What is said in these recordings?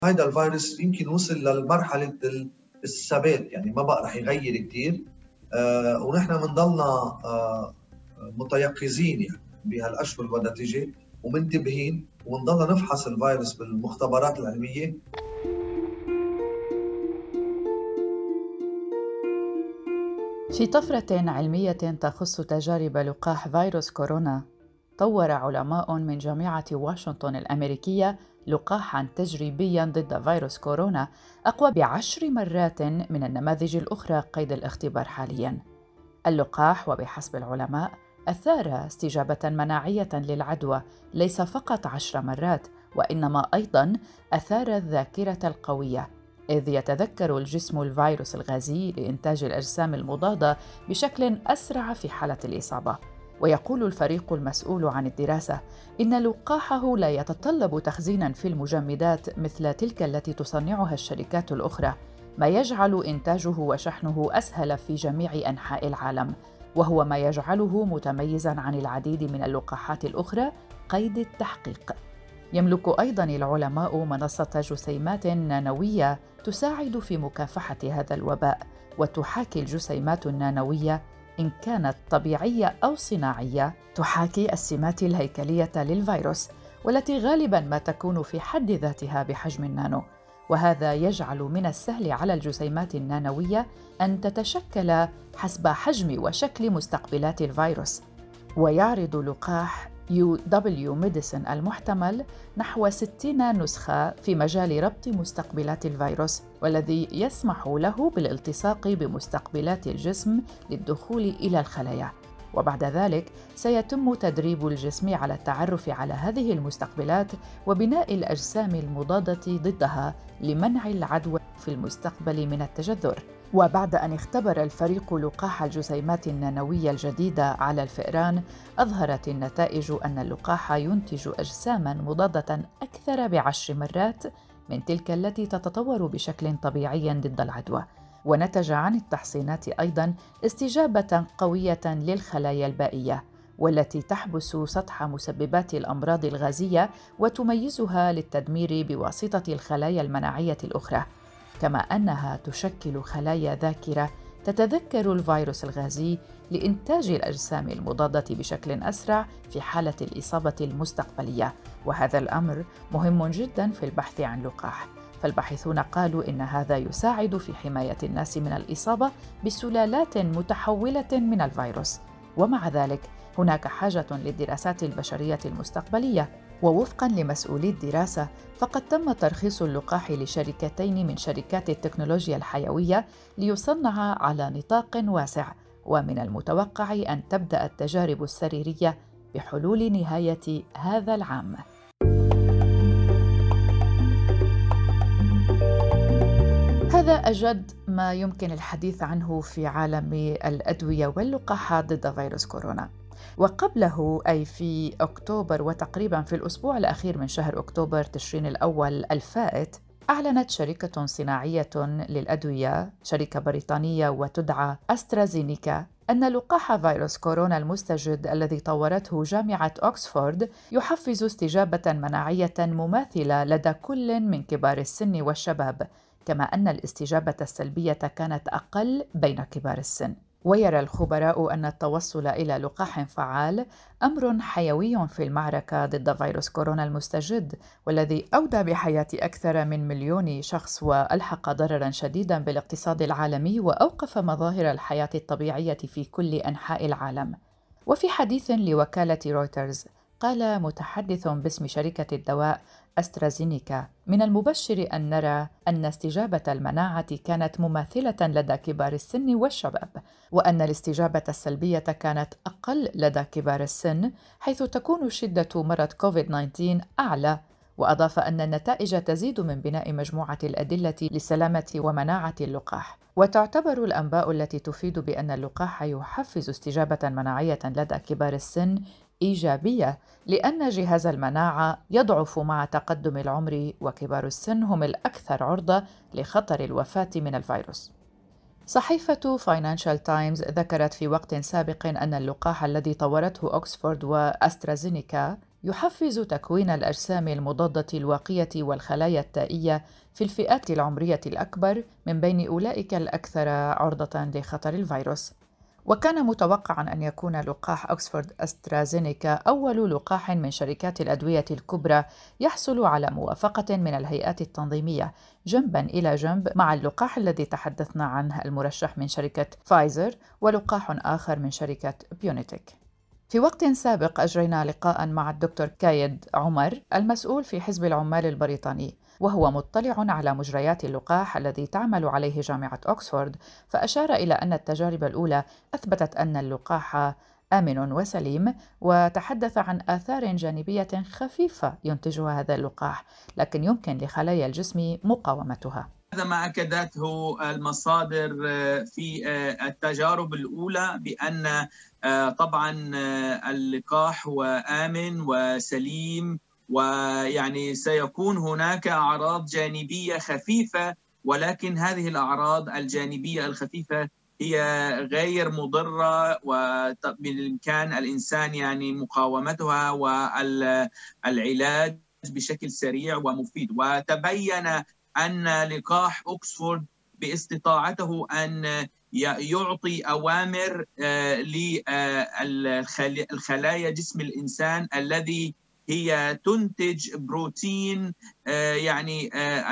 هيدا الفيروس يمكن وصل للمرحلة الثبات، يعني ما بقى رح يغير كتير. ونحن بنضلنا متيقظين يعني بهالاشهر اللي بدها تيجي، ومنتبهين، ونضلنا نفحص الفيروس بالمختبرات العلمية. في طفرة علمية تخص تجارب لقاح فيروس كورونا، طور علماء من جامعة واشنطن الأمريكية لقاحاً تجريبياً ضد فيروس كورونا أقوى ب10 مرات من النماذج الأخرى قيد الاختبار حالياً. اللقاح وبحسب العلماء أثار استجابة مناعية للعدوى ليس فقط 10 مرات، وإنما أيضاً أثار الذاكرة القوية، إذ يتذكر الجسم الفيروس الغازي لإنتاج الأجسام المضادة بشكل أسرع في حالة الإصابة. ويقول الفريق المسؤول عن الدراسة إن لقاحه لا يتطلب تخزيناً في المجمدات مثل تلك التي تصنعها الشركات الأخرى، ما يجعل إنتاجه وشحنه أسهل في جميع أنحاء العالم، وهو ما يجعله متميزاً عن العديد من اللقاحات الأخرى قيد التحقيق. يملك أيضاً العلماء منصة جسيمات نانوية تساعد في مكافحة هذا الوباء، وتحاكي الجسيمات النانوية إن كانت طبيعية أو صناعية تحاكي السمات الهيكلية للفيروس، والتي غالباً ما تكون في حد ذاتها بحجم النانو. وهذا يجعل من السهل على الجسيمات النانوية أن تتشكل حسب حجم وشكل مستقبلات الفيروس. ويعرض لقاح UW Medicine المحتمل نحو 60 نسخة في مجال ربط مستقبلات الفيروس، والذي يسمح له بالالتصاق بمستقبلات الجسم للدخول إلى الخلايا. وبعد ذلك سيتم تدريب الجسم على التعرف على هذه المستقبلات وبناء الأجسام المضادة ضدها لمنع العدوى في المستقبل من التجذر. وبعد أن اختبر الفريق لقاح الجسيمات النانوية الجديدة على الفئران، أظهرت النتائج أن اللقاح ينتج أجساماً مضادة أكثر ب10 مرات من تلك التي تتطور بشكل طبيعي ضد العدوى. ونتج عن التحصينات أيضاً استجابة قوية للخلايا البائية، والتي تحبس سطح مسببات الأمراض الغازية وتميزها للتدمير بواسطة الخلايا المناعية الأخرى، كما أنها تشكل خلايا ذاكرة تتذكر الفيروس الغازي لإنتاج الأجسام المضادة بشكل أسرع في حالة الإصابة المستقبلية. وهذا الأمر مهم جداً في البحث عن لقاح، فالباحثون قالوا إن هذا يساعد في حماية الناس من الإصابة بسلالات متحولة من الفيروس. ومع ذلك هناك حاجة للدراسات البشرية المستقبلية، ووفقاً لمسؤولي الدراسة فقد تم ترخيص اللقاح لشركتين من شركات التكنولوجيا الحيوية ليصنع على نطاق واسع، ومن المتوقع أن تبدأ التجارب السريرية بحلول نهاية هذا العام. هذا أجد ما يمكن الحديث عنه في عالم الأدوية واللقاحات ضد فيروس كورونا. وقبله أي في أكتوبر، وتقريبا في الأسبوع الأخير من شهر أكتوبر تشرين الأول الفائت، أعلنت شركة صناعية للأدوية، شركة بريطانية وتدعى أسترازينيكا، أن لقاح فيروس كورونا المستجد الذي طورته جامعة أكسفورد يحفز استجابة مناعية مماثلة لدى كل من كبار السن والشباب، كما أن الاستجابة السلبية كانت أقل بين كبار السن. ويرى الخبراء أن التوصل إلى لقاح فعال أمر حيوي في المعركة ضد فيروس كورونا المستجد، والذي أودى بحياة أكثر من 1,000,000 شخص وألحق ضرراً شديداً بالاقتصاد العالمي وأوقف مظاهر الحياة الطبيعية في كل أنحاء العالم. وفي حديث لوكالة رويترز، قال متحدث باسم شركة الدواء أسترازينيكا: من المبشر أن نرى أن استجابة المناعة كانت مماثلة لدى كبار السن والشباب، وأن الاستجابة السلبية كانت أقل لدى كبار السن، حيث تكون شدة مرض كوفيد-19 أعلى. وأضاف أن النتائج تزيد من بناء مجموعة الأدلة لسلامة ومناعة اللقاح. وتعتبر الأنباء التي تفيد بأن اللقاح يحفز استجابة مناعية لدى كبار السن إيجابية، لأن جهاز المناعة يضعف مع تقدم العمر، وكبار السن هم الأكثر عرضة لخطر الوفاة من الفيروس. صحيفة فاينانشال تايمز ذكرت في وقت سابق أن اللقاح الذي طورته أكسفورد وأسترازينيكا يحفز تكوين الأجسام المضادة الواقية والخلايا التائية في الفئات العمرية الأكبر من بين أولئك الأكثر عرضة لخطر الفيروس. وكان متوقعاً أن يكون لقاح أكسفورد أسترازينيكا أول لقاح من شركات الأدوية الكبرى يحصل على موافقة من الهيئات التنظيمية جنباً إلى جنب مع اللقاح الذي تحدثنا عنه المرشح من شركة فايزر ولقاح آخر من شركة بيونيتك. في وقت سابق أجرينا لقاء مع الدكتور كايد عمر المسؤول في حزب العمال البريطاني، وهو مطلع على مجريات اللقاح الذي تعمل عليه جامعة أكسفورد، فأشار إلى أن التجارب الأولى أثبتت أن اللقاح آمن وسليم، وتحدث عن آثار جانبية خفيفة ينتجها هذا اللقاح، لكن يمكن لخلايا الجسم مقاومتها. هذا ما أكدته المصادر في التجارب الأولى بأن طبعا اللقاح هو آمن وسليم، ويعني سيكون هناك أعراض جانبية خفيفة، ولكن هذه الأعراض الجانبية الخفيفة هي غير مضرة وبالإمكان الإنسان يعني مقاومتها والعلاج بشكل سريع ومفيد. وتبين أن لقاح أكسفورد باستطاعته أن يعطي أوامر للخلايا جسم الإنسان الذي هي تنتج بروتين يعني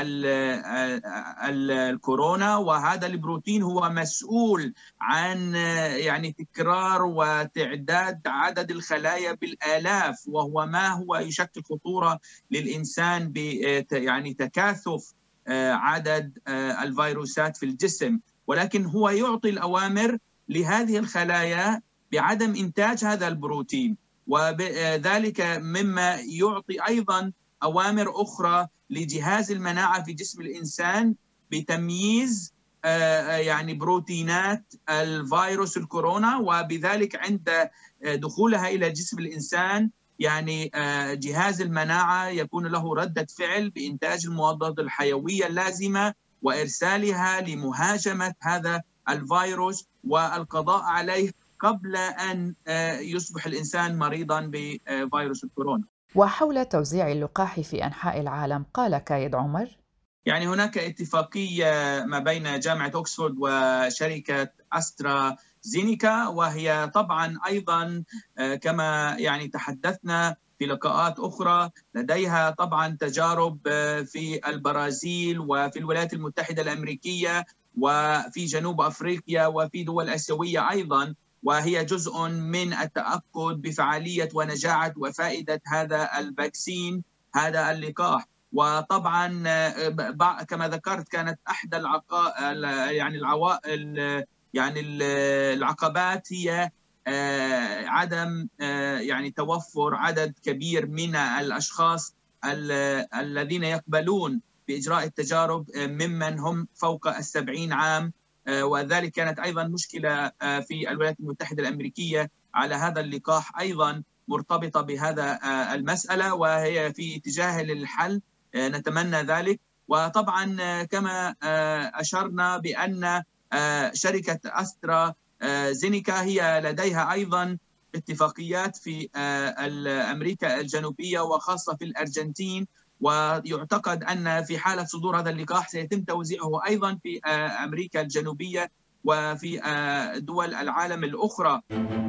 الكورونا، وهذا البروتين هو مسؤول عن يعني تكرار وتعداد عدد الخلايا بالآلاف، وهو ما هو يشكل خطورة للإنسان يعني تكاثف عدد الفيروسات في الجسم. ولكن هو يعطي الأوامر لهذه الخلايا بعدم إنتاج هذا البروتين، وذلك مما يعطي أيضا أوامر أخرى لجهاز المناعة في جسم الإنسان بتمييز يعني بروتينات الفيروس الكورونا، وبذلك عند دخولها إلى جسم الإنسان يعني جهاز المناعة يكون له ردة فعل بإنتاج المضادات الحيوية اللازمة وإرسالها لمهاجمة هذا الفيروس والقضاء عليه قبل أن يصبح الإنسان مريضاً بفيروس الكورونا. وحول توزيع اللقاح في أنحاء العالم قال كايد عمر: يعني هناك اتفاقية ما بين جامعة أكسفورد وشركة أسترازينيكا، وهي طبعاً أيضاً كما يعني تحدثنا في لقاءات أخرى لديها طبعاً تجارب في البرازيل وفي الولايات المتحدة الأمريكية وفي جنوب أفريقيا وفي دول آسيوية أيضاً، وهي جزء من التأكد بفعالية ونجاعة وفائدة هذا الفاكسين، هذا اللقاح. وطبعا كما ذكرت كانت احدى العقبات هي عدم يعني توفر عدد كبير من الاشخاص الذين يقبلون باجراء التجارب ممن هم فوق 70 عام، وذلك كانت ايضا مشكله في الولايات المتحده الامريكيه على هذا اللقاح، ايضا مرتبطه بهذا المساله وهي في اتجاه للحل، نتمنى ذلك. وطبعا كما أشرنا بأن شركة أسترازينيكا هي لديها أيضا اتفاقيات في أمريكا الجنوبية وخاصة في الأرجنتين، ويعتقد أن في حالة صدور هذا اللقاح سيتم توزيعه أيضا في أمريكا الجنوبية وفي دول العالم الأخرى.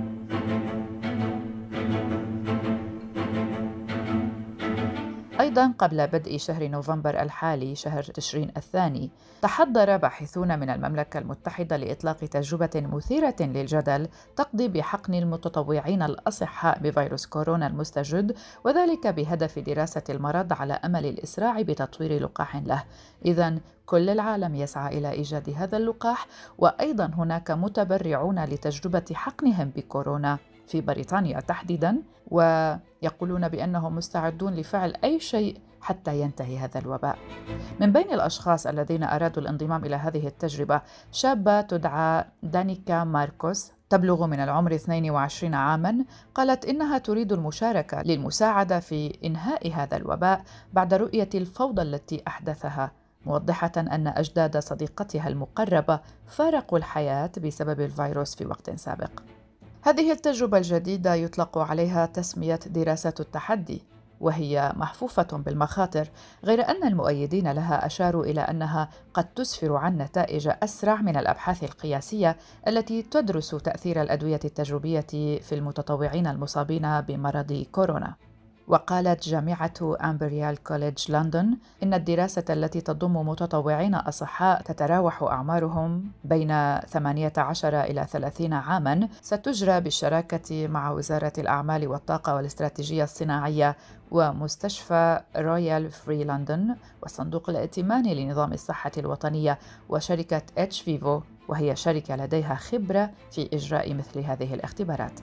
أيضاً قبل بدء شهر نوفمبر الحالي شهر تشرين الثاني، تحضر باحثون من المملكة المتحدة لإطلاق تجربة مثيرة للجدل تقضي بحقن المتطوعين الأصحاء بفيروس كورونا المستجد، وذلك بهدف دراسة المرض على أمل الإسراع بتطوير لقاح له. إذن كل العالم يسعى إلى إيجاد هذا اللقاح، وأيضاً هناك متبرعون لتجربة حقنهم بكورونا في بريطانيا تحديداً، ويقولون بأنهم مستعدون لفعل أي شيء حتى ينتهي هذا الوباء. من بين الأشخاص الذين أرادوا الانضمام إلى هذه التجربة شابة تدعى دانيكا ماركوس، تبلغ من العمر 22 عاماً، قالت إنها تريد المشاركة للمساعدة في إنهاء هذا الوباء بعد رؤية الفوضى التي أحدثها، موضحة أن أجداد صديقتها المقربة فارقوا الحياة بسبب الفيروس في وقت سابق. هذه التجربة الجديدة يطلق عليها تسمية دراسة التحدي، وهي محفوفة بالمخاطر، غير أن المؤيدين لها أشاروا إلى أنها قد تسفر عن نتائج أسرع من الأبحاث القياسية التي تدرس تأثير الأدوية التجريبية في المتطوعين المصابين بمرض كورونا. وقالت جامعة أمبريال كوليدج لندن إن الدراسة التي تضم متطوعين أصحاء تتراوح أعمارهم بين 18 إلى 30 عاماً ستجرى بالشراكة مع وزارة الأعمال والطاقة والاستراتيجية الصناعية ومستشفى رويال فري لندن وصندوق الائتمان لنظام الصحة الوطنية وشركة اتش فيفو، وهي شركة لديها خبرة في إجراء مثل هذه الاختبارات.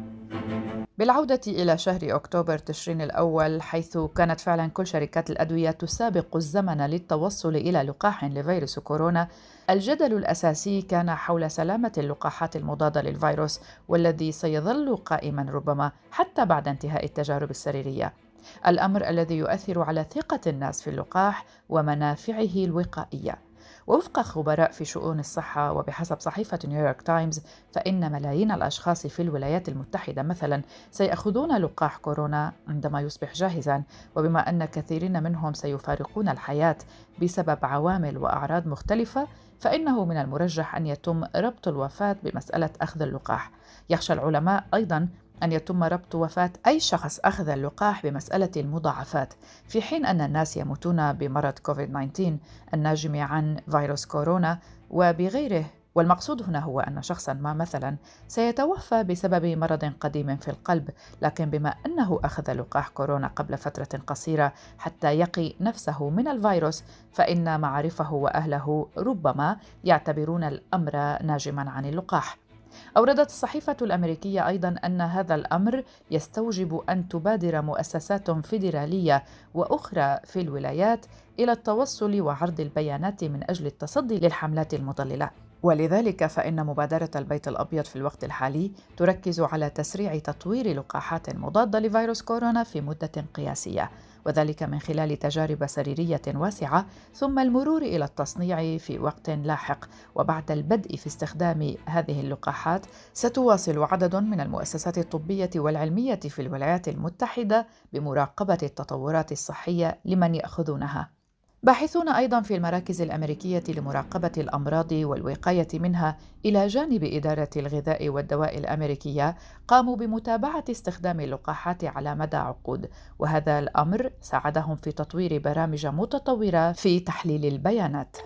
بالعودة إلى شهر أكتوبر تشرين الأول، حيث كانت فعلا كل شركات الأدوية تسابق الزمن للتوصل إلى لقاح لفيروس كورونا، الجدل الأساسي كان حول سلامة اللقاحات المضادة للفيروس، والذي سيظل قائما ربما حتى بعد انتهاء التجارب السريرية، الأمر الذي يؤثر على ثقة الناس في اللقاح ومنافعه الوقائية. ووفق خبراء في شؤون الصحة وبحسب صحيفة نيويورك تايمز، فإن ملايين الأشخاص في الولايات المتحدة مثلا سيأخذون لقاح كورونا عندما يصبح جاهزا، وبما أن كثيرين منهم سيفارقون الحياة بسبب عوامل وأعراض مختلفة، فإنه من المرجح أن يتم ربط الوفاة بمسألة أخذ اللقاح. يخشى العلماء أيضا أن يتم ربط وفاة أي شخص أخذ اللقاح بمسألة المضاعفات، في حين أن الناس يموتون بمرض كوفيد-19 الناجم عن فيروس كورونا وبغيره، والمقصود هنا هو أن شخصاً ما مثلاً سيتوفى بسبب مرض قديم في القلب، لكن بما أنه أخذ لقاح كورونا قبل فترة قصيرة حتى يقي نفسه من الفيروس، فإن معارفه وأهله ربما يعتبرون الأمر ناجماً عن اللقاح. أوردت الصحيفة الأمريكية أيضاً أن هذا الأمر يستوجب أن تبادر مؤسسات فيدرالية وأخرى في الولايات إلى التوصل وعرض البيانات من أجل التصدي للحملات المضللة، ولذلك فإن مبادرة البيت الأبيض في الوقت الحالي تركز على تسريع تطوير لقاحات مضادة لفيروس كورونا في مدة قياسية، وذلك من خلال تجارب سريرية واسعة ثم المرور إلى التصنيع في وقت لاحق. وبعد البدء في استخدام هذه اللقاحات ستواصل عدد من المؤسسات الطبية والعلمية في الولايات المتحدة بمراقبة التطورات الصحية لمن يأخذونها. باحثون أيضاً في المراكز الأمريكية لمراقبة الأمراض والوقاية منها إلى جانب إدارة الغذاء والدواء الأمريكية قاموا بمتابعة استخدام اللقاحات على مدى عقود، وهذا الأمر ساعدهم في تطوير برامج متطورة في تحليل البيانات.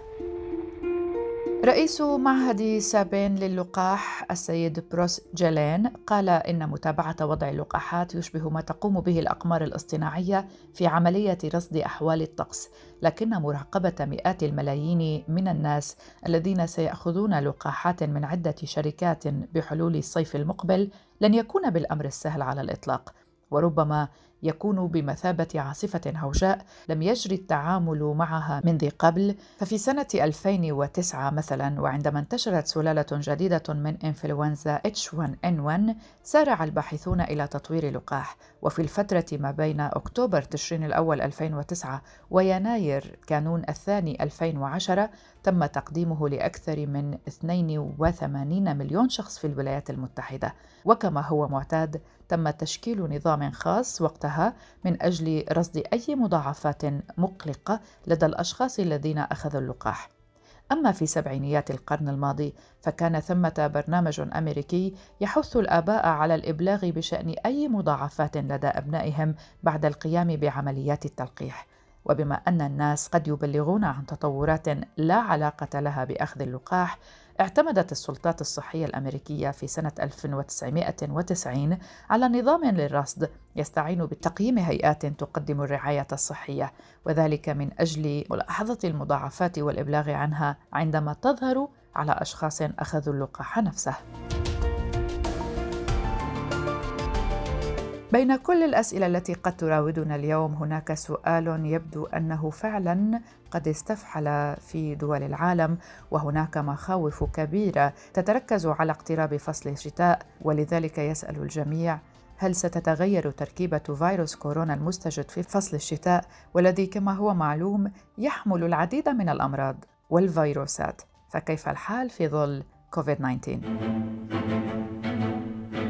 رئيس معهد سابين للقاح السيد بروس جيلين قال إن متابعة وضع اللقاحات يشبه ما تقوم به الأقمار الاصطناعية في عملية رصد أحوال الطقس، لكن مراقبة مئات الملايين من الناس الذين سيأخذون لقاحات من عدة شركات بحلول الصيف المقبل لن يكون بالأمر السهل على الإطلاق، وربما يكون بمثابة عاصفة هوجاء لم يجري التعامل معها منذ قبل. ففي سنة 2009 مثلا، وعندما انتشرت سلالة جديدة من إنفلونزا H1N1، سارع الباحثون إلى تطوير لقاح، وفي الفترة ما بين أكتوبر تشرين الأول 2009 ويناير كانون الثاني 2010 تم تقديمه لأكثر من 82 مليون شخص في الولايات المتحدة، وكما هو معتاد تم تشكيل نظام خاص وقتها من أجل رصد أي مضاعفات مقلقة لدى الأشخاص الذين أخذوا اللقاح. أما في سبعينيات القرن الماضي فكان ثمة برنامج أمريكي يحث الآباء على الإبلاغ بشأن أي مضاعفات لدى أبنائهم بعد القيام بعمليات التلقيح، وبما أن الناس قد يبلغون عن تطورات لا علاقة لها بأخذ اللقاح، اعتمدت السلطات الصحية الأمريكية في سنة 1990 على نظام للرصد يستعين بتقييم هيئات تقدم الرعاية الصحية، وذلك من أجل ملاحظة المضاعفات والإبلاغ عنها عندما تظهر على أشخاص أخذوا اللقاح نفسه. بين كل الأسئلة التي قد تراودنا اليوم هناك سؤال يبدو أنه فعلا قد استفحل في دول العالم، وهناك مخاوف كبيرة تتركز على اقتراب فصل الشتاء، ولذلك يسأل الجميع: هل ستتغير تركيبة فيروس كورونا المستجد في فصل الشتاء، والذي كما هو معلوم يحمل العديد من الأمراض والفيروسات؟ فكيف الحال في ظل كوفيد-19؟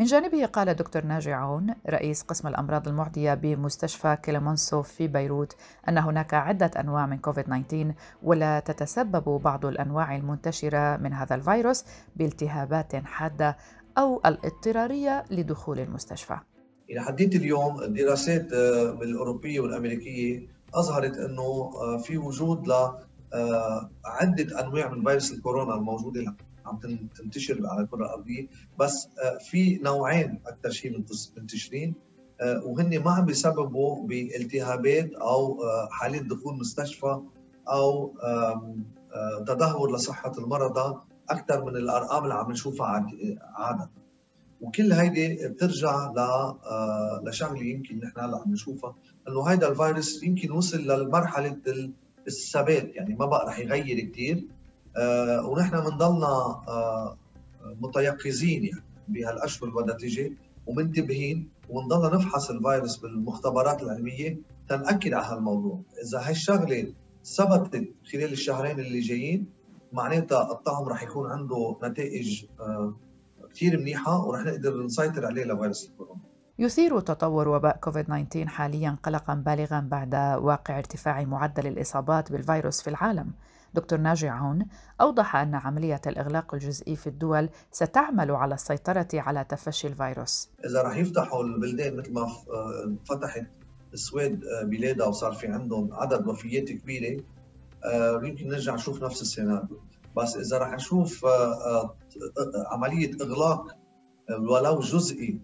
جانبه قال دكتور ناجي عون رئيس قسم الأمراض المعدية بمستشفى كليمونسو في بيروت أن هناك عدة أنواع من كوفيد-19 ولا تتسبب بعض الأنواع المنتشرة من هذا الفيروس بالتهابات حادة أو الاضطرارية لدخول المستشفى. إلى حديث اليوم الدراسات الأوروبية والأمريكية أظهرت أنه في وجود عدة أنواع من فيروس الكورونا الموجودة اللي عم تنتشر على الكرة الأرضية، بس في نوعين أكثر شيء منتشرين وهن ما عم بيسببوا بالتهابات أو حالات دخول مستشفى أو تدهور لصحة المرضى أكثر من الأرقام اللي عم نشوفها عادة. وكل هيدي بترجع لشغله يمكن نحن هلا عم نشوفها، انه هيدا الفيروس يمكن وصل لمرحله الثبات، يعني ما بقى رح يغير كثير، ونحن بنضلنا متيقظين يعني بهالاشهر اللي بدها تيجي ومنتبهين، وبنضلنا نفحص الفيروس بالمختبرات العلميه تنأكد على هالموضوع. اذا هالشغله ثبتت خلال الشهرين اللي جايين معناتها الطعم رح يكون عنده نتائج كثير منيحة ورح نقدر نسيطر عليه لفيروس الكورونا. يثير تطور وباء كوفيد-19 حالياً قلقاً بالغاً بعد واقع ارتفاع معدل الإصابات بالفيروس في العالم. دكتور ناجي عون أوضح أن عملية الإغلاق الجزئي في الدول ستعمل على السيطرة على تفشي الفيروس. إذا رح يفتحوا البلدان مثل ما فتحت السويد بلادها وصار في عندهم عدد وفيات كبيرة، يمكن نرجع نشوف نفس السيناريو. بس إذا رح نشوف عملية إغلاق ولو جزئي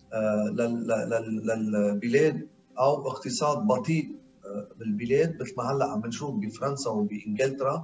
للبلاد أو اقتصاد بطيء بالبلاد مثل ما هلا عم نشوف بفرنسا وبإنجلترا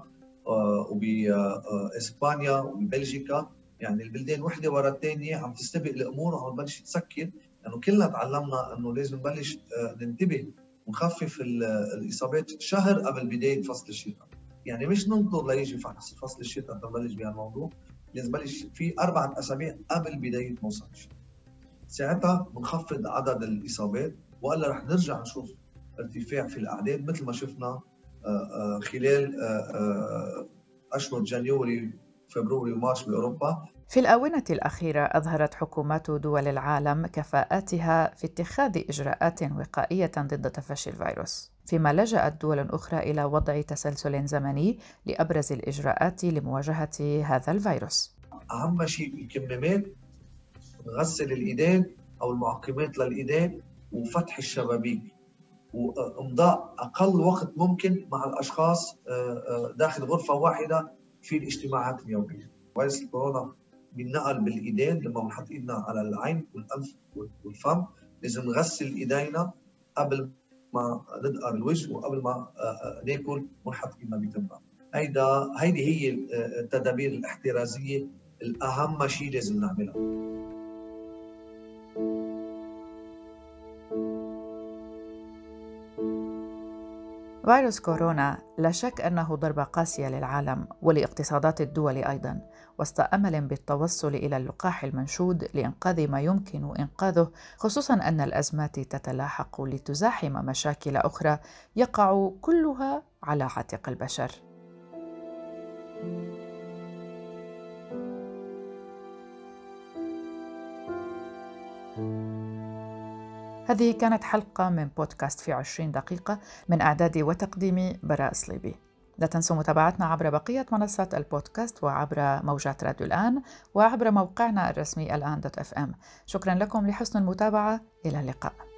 وبإسبانيا وببلجيكا، يعني البلدان وحدة ورا الثانية عم تستبق الأمور وعم تبلش تسكر، لأنه كلنا تعلمنا أنه لازم نبلش ننتبه ونخفف الإصابات شهر قبل بداية فصل الشتاء. يعني مش ننطر ليجي فصل الشتاء تنبلش بهالموضوع، لازم نبلش في 4 أسابيع قبل بداية موسم الشتاء. ساعتها بنخفض عدد الإصابات، وإلا رح نرجع نشوف ارتفاع في الأعداد مثل ما شفنا خلال أشهر جانيوري فبراير ومارس بأوروبا. في الآونة الأخيرة أظهرت حكومات دول العالم كفاءتها في اتخاذ إجراءات وقائية ضد تفشي الفيروس، فيما لجأت دول أخرى إلى وضع تسلسل زمني لأبرز الإجراءات لمواجهة هذا الفيروس. أهم شيء الكمامات، غسل الإيدين أو المعقمات للإيدين، وفتح الشبابيك، وإمضاء أقل وقت ممكن مع الأشخاص داخل غرفة واحدة في الاجتماعات اليومية. فيروس الكورونا بينقل بالإيدين، لما بنحط إيدنا على العين والأنف والفم لازم نغسل إيدينا قبل ما ندقر الوجه وقبل ما ناكل ونحط إيدنا بتمنا. هيدي هي التدابير الاحترازية الأهم شيء لازم نعملها. فيروس كورونا لا شك أنه ضربة قاسية للعالم ولاقتصادات الدول أيضاً، وسط أمل بالتوصل إلى اللقاح المنشود لإنقاذ ما يمكن إنقاذه، خصوصاً أن الأزمات تتلاحق لتزاحم مشاكل أخرى يقع كلها على عاتق البشر. هذه كانت حلقة من بودكاست في 20 دقيقة من إعدادي وتقديمي براء صليبي. لا تنسوا متابعتنا عبر بقية منصات البودكاست وعبر موجات راديو الآن وعبر موقعنا الرسمي الآن.fm. شكرا لكم لحسن المتابعة، إلى اللقاء.